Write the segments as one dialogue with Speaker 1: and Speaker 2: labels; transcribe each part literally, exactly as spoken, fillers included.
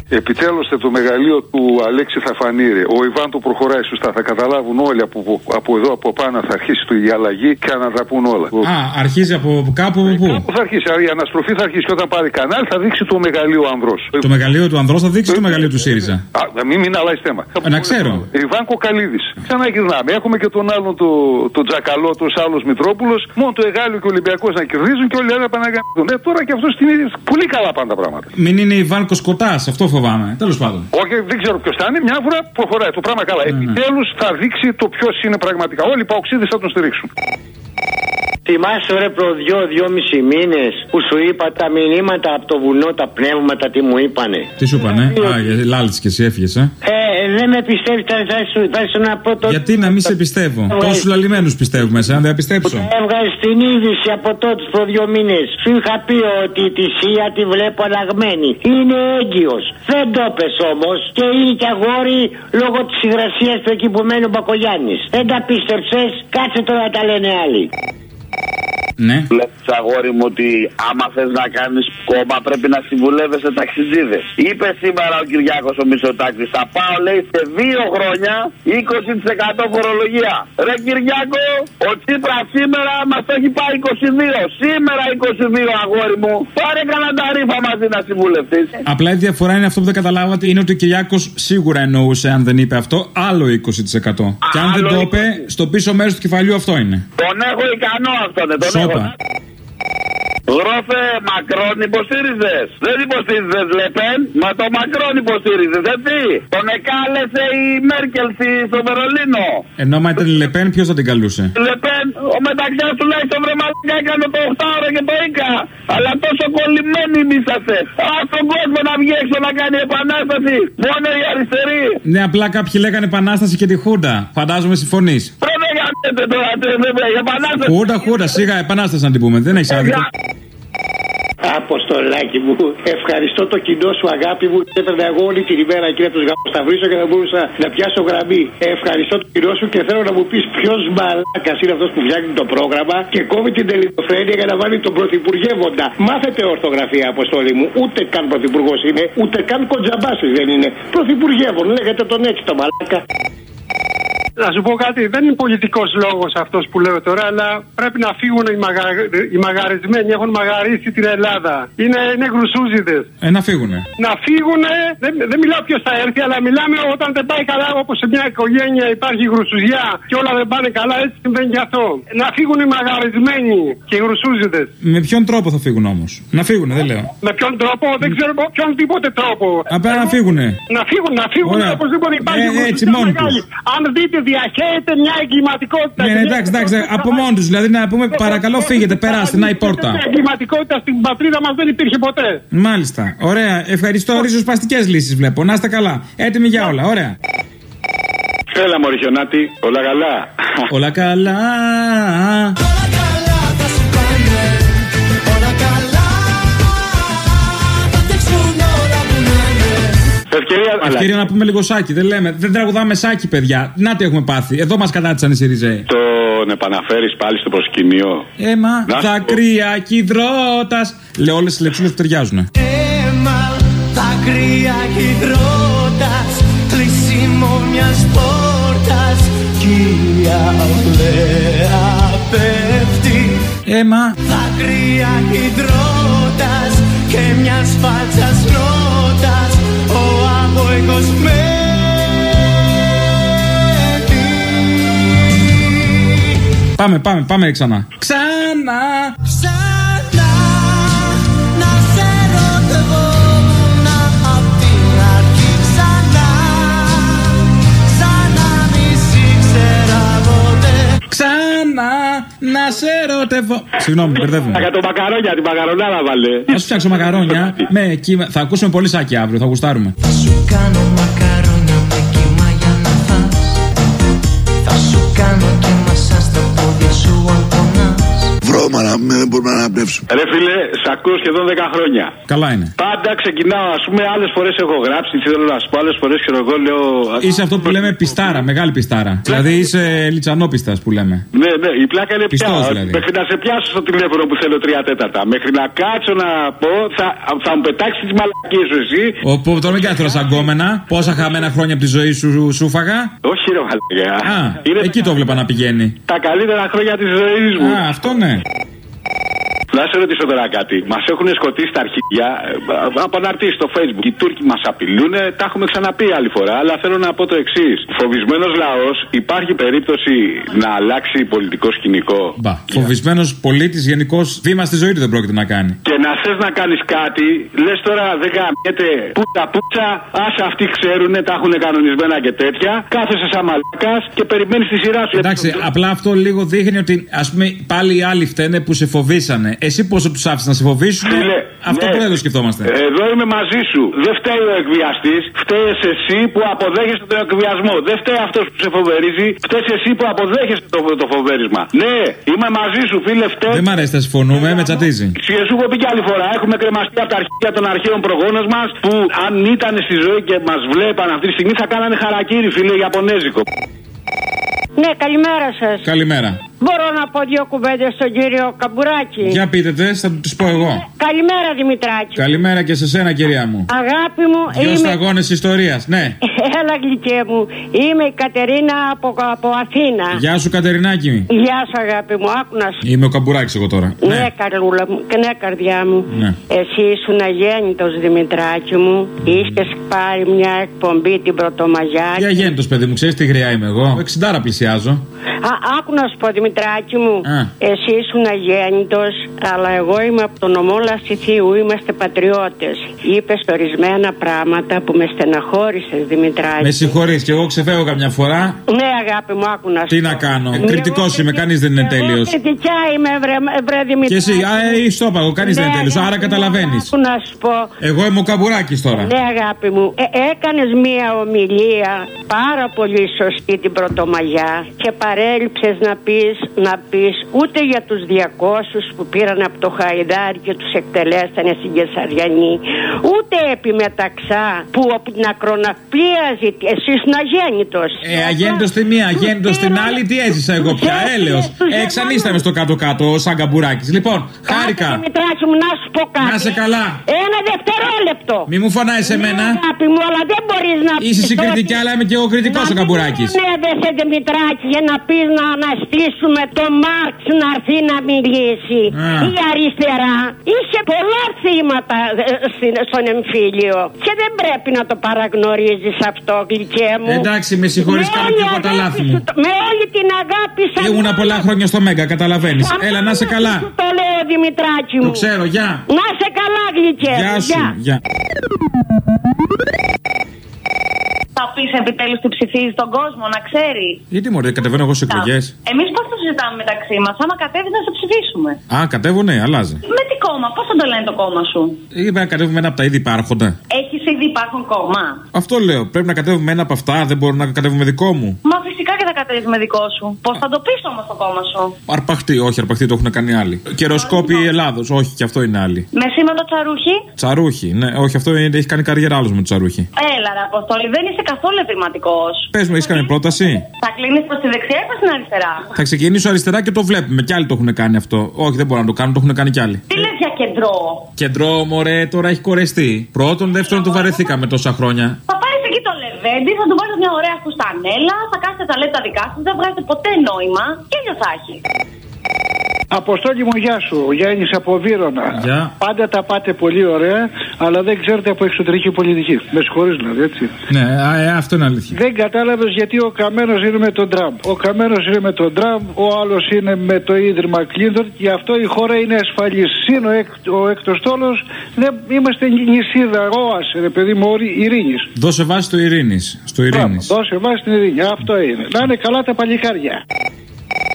Speaker 1: Επιτέλους το μεγαλείο του Αλέξη θα φανεί. Ο Ιβάν το προχωράει σωστά. Θα καταλάβουν όλοι από, από εδώ από πάνω θα αρχίσει η αλλαγή και να τα πούν όλα.
Speaker 2: Α, αρχίζει από κάπου που.
Speaker 1: Κάπου θα αρχίσει. Η αναστροφή θα αρχίσει και όταν πάρει κανάλι θα δείξει το μεγαλείο Ανδρός.
Speaker 2: Το μεγαλείο του Ανδρός θα δείξει το μεγαλείο του ΣΥΡΙΖΑ.
Speaker 1: Α, μην, μην αλλάζει θέμα.
Speaker 2: Ε, να ξέρω.
Speaker 1: Ιβάν Κοκαλίδης. Ξαναγυρνάμε. Έχουμε και τον άλλον το, το Τζακαλό, του άλλου Μητρόπουλος. Μόνο το Εγάλιο και ο Ολυμπιακός να κερδίζουν και όλοι οι άλλοι να παναγιάνουν. Ε, τώρα και αυτό στην ίδια. Πολύ καλά πάνε τα πράγματα.
Speaker 2: Μην είναι Ιβάν Κοσκοτάς, αυτό φοβάμαι. Τέλος πάντων.
Speaker 1: Όχι, δεν ξέρω ποιος θα είναι. Μια φορά προχωράει το πράγμα καλά. Mm-hmm. Επιτέλους θα δείξει το ποιος είναι πραγματικά. Όλοι οι παοξίδες θα τον στηρίξουν.
Speaker 3: Θυμάσαι ρε προ δυο, δυόμισι μήνες που σου είπα τα μηνύματα από το βουνό, τα πνεύματα, τι μου είπανε.
Speaker 2: Τι σου είπανε, α, λάλης και εσύ έφυγες, ε.
Speaker 3: Ε, δεν με πιστεύεις, θα, θα, σου, θα σου να πω το...
Speaker 2: Γιατί να μην σε πιστεύω, τόσους λαλημένους πιστεύουμε, σε αν δεν πιστέψω.
Speaker 3: Έβγαλες την είδηση από τότε προ δύο μήνες. Σου είχα πει ότι τη Σία τη βλέπω αλλαγμένη. Είναι έγκυος. Δεν το πες όμως και είναι και αγόρι λόγω της υγρασίας του εκεί που μένει ο Μπακογιάννης. Δεν τα πίστεψες, κάτσε τώρα να τα λένε άλλοι.
Speaker 2: Ναι.
Speaker 4: Βλέπεις αγόρι μου ότι άμα θες να κάνεις κόμμα πρέπει να συμβουλεύεσαι ταξιτζίδες. Είπε σήμερα ο Κυριάκος ο Μητσοτάκης, θα πάω λέει σε δύο χρόνια είκοσι τοις εκατό φορολογία. Ρε Κυριάκο, ο Τσίπρας σήμερα μας έχει πάει είκοσι δύο. Σήμερα είκοσι δύο αγόρι μου. Πάρε κανένα τα ρήφα μαζί να συμβουλευτείς.
Speaker 2: Απλά η διαφορά είναι αυτό που δεν καταλάβατε, είναι ότι ο Κυριάκος σίγουρα εννοούσε, αν δεν είπε αυτό, άλλο είκοσι τοις εκατό. Και αν δεν το είπε, στο πίσω μέρος του κεφαλιού αυτό είναι.
Speaker 4: Τον έχω ικανό αυτόν, τον έχω. Γράφε Μακρόν υποστήριζες. Δεν υποστήριζες Λεπέν, μα το Μακρόν υποστήριζες, έτσι. Τον εκάλεσε η Μέρκελ στο Βερολίνο.
Speaker 2: Ενώ άμα ήταν η Λεπέν, ποιος θα την καλούσε?
Speaker 4: Λεπέν, ο μεταξιάς τουλάχιστον βρε μαλάκα έκανε το οκτώ ώρο και το είκοσι. Αλλά τόσο κολλημένοι μίσασε. Ας τον κόσμο να βγει έξω να κάνει επανάσταση. Μόνο οι αριστεροί.
Speaker 2: Ναι, απλά κάποιοι λέγανε επανάσταση και τη Χούντα. Φαντάζομαι συμφωνείς.
Speaker 4: Πρέπει να κάνετε τώρα, επανάσταση.
Speaker 2: Χούντα, Χούντα, σιγά επανάσταση να την πούμε. Δεν έχεις άδικο.
Speaker 3: Αποστολάκι μου, ευχαριστώ το κοινό σου, αγάπη μου. Έπαιρνα εγώ όλη την ημέρα εκεί να του γαμπασταυρίσω και δεν μπορούσα να πιάσω γραμμή. Ευχαριστώ το κοινό σου και θέλω να μου πει ποιο μαλάκα είναι αυτό που φτιάχνει το πρόγραμμα και κόβει την ελληνοφρένεια για να βάλει τον πρωθυπουργεύοντα. Μάθετε ορθογραφία, Αποστόλη μου. Ούτε καν πρωθυπουργό είναι, ούτε καν κοντζαμπάση δεν είναι. Πρωθυπουργεύον, λέγεται τον έτσι το μαλάκα.
Speaker 5: Να σου πω κάτι, δεν είναι πολιτικός λόγος αυτός που λέω τώρα, αλλά πρέπει να φύγουν οι, μαγα... οι μαγαρισμένοι, έχουν μαγαρίσει την Ελλάδα. Είναι, είναι γρουσούζιδες.
Speaker 2: Ε, να φύγουνε.
Speaker 5: Να φύγουνε, δεν, δεν μιλάω ποιος θα έρθει, αλλά μιλάμε όταν δεν πάει καλά, όπως σε μια οικογένεια υπάρχει γρουσουζιά και όλα δεν πάνε καλά, έτσι συμβαίνει και αυτό. Να φύγουν οι μαγαρισμένοι και οι γρουσούζιδες.
Speaker 2: Με ποιον τρόπο θα φύγουν όμως? Να φύγουνε, δεν λέω.
Speaker 5: Με ποιον τρόπο, δεν ξέρω ποιον τίποτε τρόπο.
Speaker 2: Απλά να φύγουνε.
Speaker 5: Να φύγουν, να φύγουν, οπωσδήποτε υπάρχει
Speaker 2: ε, έτσι μόνοι τους.
Speaker 5: Αν δείτε, διαχέεται μια εγκληματικότητα.
Speaker 2: Ναι, εντάξει, εντάξει, από μόνοι τους. Δηλαδή να πούμε παρακαλώ φύγετε, περάστε, να η πόρτα.
Speaker 5: Η εγκληματικότητα στην πατρίδα μας δεν υπήρχε ποτέ.
Speaker 2: Μάλιστα. Ωραία. Ευχαριστώ. Ριζοσπαστικές λύσεις βλέπω. Να είστε καλά. Έτοιμοι για όλα. Ωραία.
Speaker 4: Έλα μωρή Χιονάτη, όλα καλά.
Speaker 2: Όλα καλά.
Speaker 4: Ευκαιρία,
Speaker 2: Ευκαιρία να πούμε λίγο σάκι. Δεν λέμε, δεν τραγουδάμε σάκι, παιδιά. Να τι έχουμε πάθει. Εδώ μας κατάτησαν οι Σιριζέοι.
Speaker 4: Τον επαναφέρεις πάλι στο προσκήνιο.
Speaker 2: Έμα, δακρύα κι υδρότας. Λέω όλες τις λεξούλες που ταιριάζουν.
Speaker 6: Έμα, δακρύα κι υδρότας. Κλείσιμο μιας πόρτας. Κι η αυλαία πέφτει.
Speaker 2: Έμα,
Speaker 6: δακρύα κι υδρότας. Και μιας φάτσας νότας. Ο αγωγός μένει.
Speaker 2: Πάμε, πάμε, πάμε ξανά. Ξανά.
Speaker 6: Ξανά να σε ρωτευόμουν απ' την αρχή. Ξανά, ξανά μη σ' ήξερα ποτέ.
Speaker 2: Ξανά να σε ρωτευώ. Συγγνώμη, μπερδεύουμε.
Speaker 4: Για το μακαρόνια, την μακαρονάδα βάλε.
Speaker 2: Θα σου φτιάξω μακαρόνια με κύμα. Θα ακούσουμε πολύ σάκι αύριο, θα γουστάρουμε.
Speaker 6: Θα σου κάνω μακαρόνια με κύμα για να φας. Θα σου κάνω και μασά στα πόδια σου αν πονάς.
Speaker 7: χρώμα να δεν μπορούμε να αναπνεύσουμε.
Speaker 3: Ρε φίλε, σ' ακούω σχεδόν δέκα χρόνια.
Speaker 2: Καλά είναι.
Speaker 3: Πάντα ξεκινάω, α πούμε, άλλες φορές έχω γράψει, θέλω να σου πω, άλλες φορές ξέρω εγώ λέω.
Speaker 2: Είσαι αυτό που λέμε πιστάρα, μεγάλη πιστάρα. Δηλαδή είσαι λιτσανόπιστας που λέμε.
Speaker 3: Ναι, ναι, η πλάκα είναι πια.
Speaker 2: Δηλαδή.
Speaker 3: Μέχρι να σε πιάσω στο τηλέφωνο που θέλω τρία τέταρτα. Μέχρι να κάτσω να πω, θα, θα μου πετάξει τις μαλακίες σου εσύ.
Speaker 2: Όπου τώρα μην κάθομαι σαν γκόμενα. Πόσα χαμένα χρόνια από τη ζωή σου σούφαγα.
Speaker 3: Όχι, ρε μαλακία.
Speaker 2: Α, είναι εκεί το βλέπα να πηγαίνει.
Speaker 3: Τα καλύτερα χρόνια της ζωής μου.
Speaker 2: Α, αυτό ναι.
Speaker 3: Να σε ρωτήσω τώρα κάτι. Μας έχουν σκοτήσει τα αρχίδια από αναρτήσεις στο Facebook. Οι Τούρκοι μας απειλούν, τα έχουμε ξαναπεί άλλη φορά. Αλλά θέλω να πω το εξής. Φοβισμένος λαός, υπάρχει περίπτωση να αλλάξει πολιτικό σκηνικό.
Speaker 2: Μπα. Φοβισμένος πολίτης γενικώς βήμα στη ζωή του δεν πρόκειται να κάνει.
Speaker 3: Και να θες να κάνεις κάτι, λες τώρα δεν γαμιέται πούτσα πούτσα. Άσε αυτοί ξέρουν, τα έχουν κανονισμένα και τέτοια. Κάθεσαι σαν μαλάκας και περιμένεις τη σειρά σου.
Speaker 2: Εντάξει, απλά αυτό λίγο δείχνει ότι ας πούμε πάλι οι άλλοι φταίνε που σε φοβήσανε. Εσύ πόσο τους άφησες να σε φοβήσουν,
Speaker 3: Φίλε,
Speaker 2: αυτό
Speaker 3: ναι.
Speaker 2: που δεν το σκεφτόμαστε.
Speaker 3: Εδώ είμαι μαζί σου. Δεν φταίει ο εκβιαστής, φταίει εσύ που αποδέχεσαι τον εκβιασμό. Δεν φταίει αυτός που σε φοβερίζει, φταίει εσύ που αποδέχεσαι το, το φοβέρισμα. Ναι, είμαι μαζί σου, φίλε, φταίει.
Speaker 2: Δεν μ' αρέσει, θα συμφωνούμε, με τσατίζει.
Speaker 3: Και σου έχω πει κι άλλη φορά, έχουμε κρεμαστεί από τα αρχεία των αρχαίων προγόνων μας που αν ήταν στη ζωή και μας βλέπαν αυτή τη στιγμή θα κάνανε χαρακίρι, φίλε, Ιαπωνέζικο.
Speaker 8: Ναι, καλημέρα σας.
Speaker 2: Καλημέρα.
Speaker 8: Μπορώ να πω δύο κουβέντες στον κύριο Καμπουράκη?
Speaker 2: Για πείτε τες, θα τους πω εγώ.
Speaker 8: Καλημέρα, Δημητράκη.
Speaker 2: Καλημέρα και σε σένα, κυρία μου.
Speaker 8: Αγάπη μου,
Speaker 2: Δυο
Speaker 8: είμαι...
Speaker 2: σταγόνες ιστορίας, ναι.
Speaker 8: Έλα, γλυκέ μου. Είμαι η Κατερίνα από, από Αθήνα.
Speaker 2: Γεια σου, Κατερινάκη.
Speaker 8: Γεια σου, αγάπη μου. Άκου να σου.
Speaker 2: Είμαι ο Καμπουράκης εγώ τώρα.
Speaker 8: Ναι, ναι, καρούλα μου. Ναι, καρδιά μου.
Speaker 2: Ναι.
Speaker 8: Εσύ ήσουν αγέννητος, Δημητράκη μου. Είχες πάρει μια εκπομπή την Πρωτομαγιά.
Speaker 2: Τι αγέννητος, παιδί μου, ξέρεις τι γριά είμαι εγώ. εξήντα πλησιάζω.
Speaker 8: Α, άκου να σου πω, Δημητράκη μου.
Speaker 2: Α.
Speaker 8: Εσύ ήσουν αγέννητος, αλλά εγώ είμαι από τον ομό Λασιθίου. Είμαστε πατριώτες. Είπες ορισμένα πράγματα που με στεναχώρησες, Δημητράκη.
Speaker 2: Με συγχωρείς, και εγώ ξεφεύγω καμιά φορά.
Speaker 8: Ναι, αγάπη μου, άκου να σου
Speaker 2: Τι
Speaker 8: πω.
Speaker 2: να κάνω.
Speaker 8: Εγώ
Speaker 2: Κριτικός είμαι, κανείς δεν είναι τέλειος.
Speaker 8: Εγώ κριτικιά είμαι, βρε, βρε Δημητράκη.
Speaker 2: Και εσύ, α, ε, στο παγω, κανείς
Speaker 8: Ναι,
Speaker 2: δεν είναι τέλειος. Άρα
Speaker 8: αγάπη μου,
Speaker 2: καταλαβαίνεις.
Speaker 8: Άκου να σου πω.
Speaker 2: Εγώ είμαι ο Καμπουράκης τώρα.
Speaker 8: Ναι, αγάπη μου. Ε, έκανες μία ομιλία πάρα πολύ σωστή την Πρωτομαγιά και παρέλειψες να πεις, να πεις ούτε για τους διακόσιους που πήραν από το Χαϊδάρι και τους εκτελέσανε στην Κεσαριανή, ούτε επί μεταξά που από την ακροναυπλία ζητή. Εσύ ήσουν αγέννητος.
Speaker 2: Ε, αγέννητος τη μία, αγέννητος την άλλη, τι έζησα εγώ πια, έλεος. Εξανίσταμε στο κάτω-κάτω, σαν Καμπουράκης. Λοιπόν, χάρηκα.
Speaker 8: Δημητράκη μου, να σου πω κάτι.
Speaker 2: Να σε καλά.
Speaker 8: Ένα δευτερόλεπτο.
Speaker 2: Μη μου φωνάεις εμένα.
Speaker 8: Ναι, αγάπη μου, αλλά δεν μπορείς να πεις.
Speaker 2: Είσαι συγκριτική, αλλά είμαι και εγώ κριτικός ο Καμπουράκης.
Speaker 8: Ναι, δεν σε Δημητράκη, για να πεις να αναστήσουμε το Μάρξ να έρθει να μιλήσει.
Speaker 2: Α.
Speaker 8: Η αριστερά είχε πολλά θύματα στον εμφύλιο. Και δεν πρέπει να το παραγνωρίζεις αυτό, γλυκέ μου.
Speaker 2: Εντάξει, με συγχωρείς, κάνω και εγώ τα λάθη μου.
Speaker 8: Με όλη την αγάπη σας.
Speaker 2: Ήμουνα πολλά χρόνια στο Μέγκα, καταλαβαίνεις. Έλα, να σε καλά.
Speaker 8: Το λέω, Δημητράκη μου.
Speaker 2: Το ξέρω, γεια.
Speaker 8: Να σε καλά, γλυκέ.
Speaker 2: Γεια σου, γεια.
Speaker 9: Θα πεις επιτέλους τι ψηφίζει τον κόσμο, να ξέρει.
Speaker 2: Γιατί μωρέ, κατεβαίνω εγώ σε εκλογές.
Speaker 9: Εμείς πώς το συζητάμε μεταξύ μας, άμα κατέβεις να σε ψηφίσουμε.
Speaker 2: Α, κατέβω, ναι, αλλάζει.
Speaker 9: Με τι κόμμα, πώς θα το λένε το κόμμα σου?
Speaker 2: Είπε να κατέβουμε ένα από τα ήδη υπάρχοντα.
Speaker 9: Έχεις ήδη υπάρχον κόμμα?
Speaker 2: Αυτό λέω. Πρέπει να κατέβουμε ένα από αυτά, δεν μπορούμε να κατέβουμε δικό μου.
Speaker 9: Μα φυσικά και θα κατέβεις με δικό σου. Πώς θα το πεις όμως το κόμμα σου?
Speaker 2: Αρπαχτή, όχι, αρπαχτή το έχουν κάνει άλλοι. Καιροσκόποι Ελλάδος, όχι, και αυτό είναι άλλοι.
Speaker 9: Με σήματο τσαρούχι.
Speaker 2: Τσαρούχι, ναι, όχι, αυτό είναι, έχει κάνει καριέρα άλλος με το τσαρούχι.
Speaker 9: Έλα, ρε Αποστόλη, δεν είσαι καθόλου ευρηματικός.
Speaker 2: Πες μου, έχεις κάνει πρόταση?
Speaker 9: Θα κλείνεις προς τη δεξιά ή προς την αριστερά?
Speaker 2: Θα ξεκινήσω αριστερά και το βλέπουμε. Κι άλλοι το έχουν κάνει αυτό. Όχι, δεν μπορώ να το κάνω, το έχουν κάνει κι άλλοι.
Speaker 9: Τι λες για κεντρό?
Speaker 2: Κεντρό, μωρέ, τώρα έχει κορεστεί. Πρώτον, δεύτερον, το βαρεθήκαμε τόσα χρόνια.
Speaker 9: Θα πάρεις εκεί το λεβέντι, θα του βάλεις μια ωραία φουστανέλα, θα κάνετε τα λέτε δικά σας, δεν βγάζετε ποτέ νόημα και ίδιο θα έχει.
Speaker 5: Αποστόλη μου, γεια σου. Γιάννης από Βύρωνα.
Speaker 2: Γεια.
Speaker 5: Πάντα τα πάτε πολύ ωραία, αλλά δεν ξέρετε από εξωτερική πολιτική. Με συγχωρείς δηλαδή, έτσι.
Speaker 2: Ναι, α, ε, αυτό είναι αλήθεια.
Speaker 5: Δεν κατάλαβες γιατί ο Καμένος είναι με τον Τραμπ. Ο Καμένος είναι με τον Τραμπ, ο άλλος είναι με το Ίδρυμα Κλίντον. Γι' αυτό η χώρα είναι ασφαλής. Συν ο, εκ, ο εκτοστόλος, δεν είμαστε νησίδα, όασε, ρε παιδί μου, ειρήνης.
Speaker 2: Δώσε βάση στο ειρήνης. Στο ειρήνης.
Speaker 5: Δώσε βάση στην ειρήνη. Αυτό είναι. Να είναι καλά τα παλικάρια.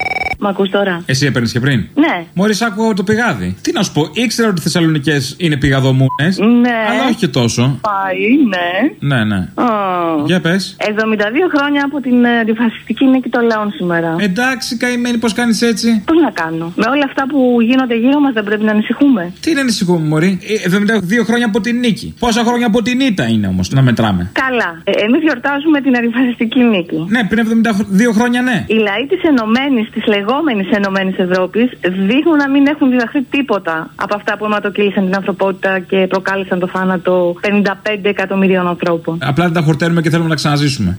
Speaker 10: Μ' ακούς τώρα?
Speaker 2: Εσύ έπαιρνες και πριν?
Speaker 10: Ναι.
Speaker 2: Μόλις άκουγα το πηγάδι. Τι να σου πω, ήξερα ότι οι Θεσσαλονικές είναι πηγαδομούνες.
Speaker 10: Ναι.
Speaker 2: Αλλά όχι και τόσο.
Speaker 10: Πάει, ναι.
Speaker 2: Ναι, ναι.
Speaker 10: Oh.
Speaker 2: Για πες.
Speaker 10: εβδομήντα δύο χρόνια από την αντιφασιστική νίκη των λαών σήμερα.
Speaker 2: Εντάξει, καημένη, πώς κάνεις έτσι?
Speaker 10: Πώς να κάνω? Με όλα αυτά που γίνονται γύρω μας δεν πρέπει να ανησυχούμε?
Speaker 2: Τι να ανησυχούμε, μωρή? εβδομήντα δύο χρόνια από την νίκη. Πόσα χρόνια από την ήττα είναι όμως να μετράμε?
Speaker 10: Καλά. Ε, εμείς γιορτάζουμε την αντιφασιστική νίκη.
Speaker 2: Ναι, πριν εβδομήντα δύο χρόνια, ναι.
Speaker 10: Οι λαοί της ενωμένης, της λεγόμενης ενωμένης Ευρώπης δείχνουν να μην έχουν διδαχθεί τίποτα από αυτά που αιματοκύλησαν την ανθρωπότητα και προκάλεσαν το θάνατο πενήντα πέντε εκατομμυρίων ανθρώπων.
Speaker 2: Απλά δεν τα χορταίνουμε και θέλουμε να ξαναζήσουμε.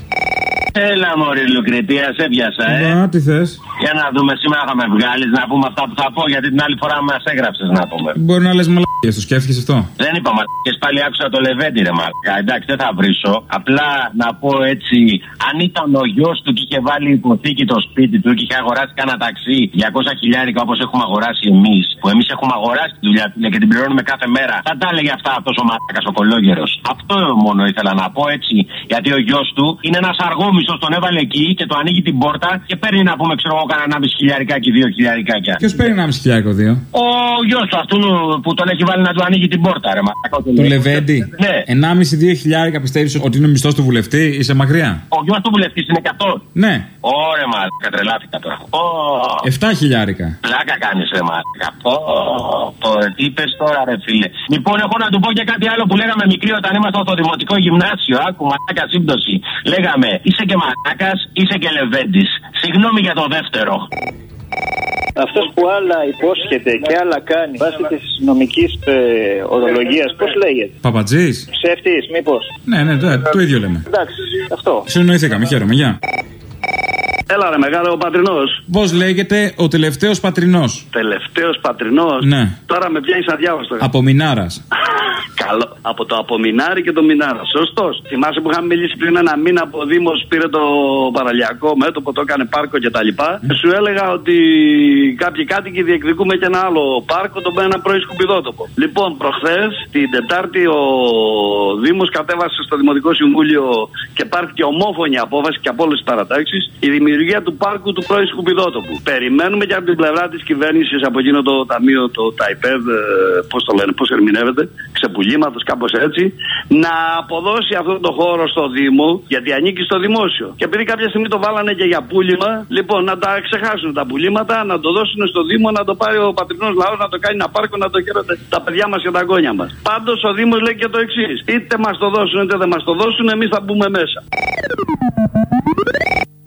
Speaker 11: Έλα μωρή Λουκριτία, σε πιάσα, ε.
Speaker 2: Να, τι θες?
Speaker 11: Για να δούμε, σήμερα θα με βγάλεις να πούμε αυτά που θα πω, γιατί την άλλη φορά μας έγραψες να πούμε.
Speaker 2: Μπορεί να λες μαλακίες, το σκέφτηκες αυτό?
Speaker 11: Δεν είπα μαλακίες, πάλι άκουσα το Λεβέντη ρε μαλακά. Εντάξει, δεν θα βρίσω. Απλά να πω έτσι, αν ήταν ο γιος του και είχε βάλει υποθήκη το σπίτι του και είχε αγοράσει κάνα ταξί διακόσια χιλιάρικα όπως έχουμε αγοράσει εμείς, που εμείς έχουμε αγοράσει τη δουλειά του και την πληρώνουμε κάθε μέρα, θα τα έλεγε αυτά αυτός ο μαλακάς ο κολόγερος. Αυτό μόνο ήθελα να πω έτσι, γιατί ο γιος του είναι ένας αργόμης. Τον έβαλε εκεί και το ανοίγει την πόρτα και παίρνει να πούμε, ξέρω εγώ, κανένα ενάμιση χιλιάρικάκι, δύο χιλιάρικάκια.
Speaker 2: Ποιος παίρνει ενάμιση χιλιάρικο, δύο?
Speaker 11: Ο γιος του, αυτού που τον έχει βάλει να του ανοίγει την πόρτα, ρε μαλάκα.
Speaker 2: Του Λεβέντη.
Speaker 11: Ναι.
Speaker 2: ενάμιση δύο χιλιάρικα πιστεύεις ότι είναι ο μισθός του βουλευτή, είσαι μακριά?
Speaker 11: Ο γιος του βουλευτή είναι και αυτό.
Speaker 2: Ναι.
Speaker 11: Ωραία, μαλάκα, τρελάθηκα τώρα.
Speaker 2: Εφτά χιλιάρικα.
Speaker 11: Πλάκα κάνεις, ρε μαλάκα. Τι είπες τώρα, ρε φίλε? Λοιπόν, έχω να του πω και κάτι άλλο που λέγαμε μικρή όταν ήμασταν στο δημοτικό γυμνάσιο. Άκου, μαλάκα, σύμπτωση. Λέγαμε, είσαι και μαλάκας, είσαι και Λεβέντης. Συγγνώμη για το δεύτερο.
Speaker 12: Αυτός που άλλα υπόσχεται και άλλα κάνει βάσει της νομικής ε, ορολογίας, πώς λέγεται?
Speaker 2: Παπατζής.
Speaker 12: Ψεύτης, μήπως?
Speaker 2: Ναι, ναι, το, το ίδιο λέμε.
Speaker 12: Εντάξει, αυτό.
Speaker 2: Συνοηθήκαμε, χαίρομαι, γεια.
Speaker 13: Έλα ρε μεγάλο, ο Πατρινός.
Speaker 2: Πώς λέγεται ο τελευταίος Πατρινός?
Speaker 13: Τελευταίος Πατρινός.
Speaker 2: Ναι.
Speaker 13: Τώρα με πιάνεις αδιάβαστο.
Speaker 2: Από Μινάρας.
Speaker 13: Καλό. Από το Απομινάρι και το Μινάρα. Σωστός. Θυμάσαι που είχαμε μιλήσει πριν ένα μήνα που ο Δήμος πήρε το παραλιακό μέτωπο, το έκανε πάρκο κτλ. Mm. Σου έλεγα ότι κάποιοι κάτοικοι διεκδικούμε και ένα άλλο πάρκο, το ένα πρώην σκουπιδότοπο. Λοιπόν, προχθές την Τετάρτη ο Δήμος κατέβασε στο Δημοτικό Συμβούλιο και πάρθηκε ομόφωνη απόφαση και από όλες τις παρατάξεις η δημιουργία του πάρκου του πρώην σκουπιδότοπου. Περιμένουμε και από την πλευρά της κυβέρνησης, από εκείνο το ταμείο, το ΤΑΙΠΕΔ, πώς το λένε, πώς ερμηνεύεται, ξεπουλήματος, κάπως έτσι, να αποδώσει αυτόν τον χώρο στο Δήμο, γιατί ανήκει στο δημόσιο. Και επειδή κάποια στιγμή το βάλανε και για πούλημα, λοιπόν, να τα ξεχάσουν τα πουλήματα, να το δώσουν στο Δήμο, να το πάρει ο Πατρινός λαός, να το κάνει ένα πάρκο, να το χαίρονται τα παιδιά μας και τα γόνια μας. Πάντως ο Δήμος λέει και το εξής: είτε μας το δώσουν είτε δεν μας το δώσουν, εμείς θα μπούμε μέσα.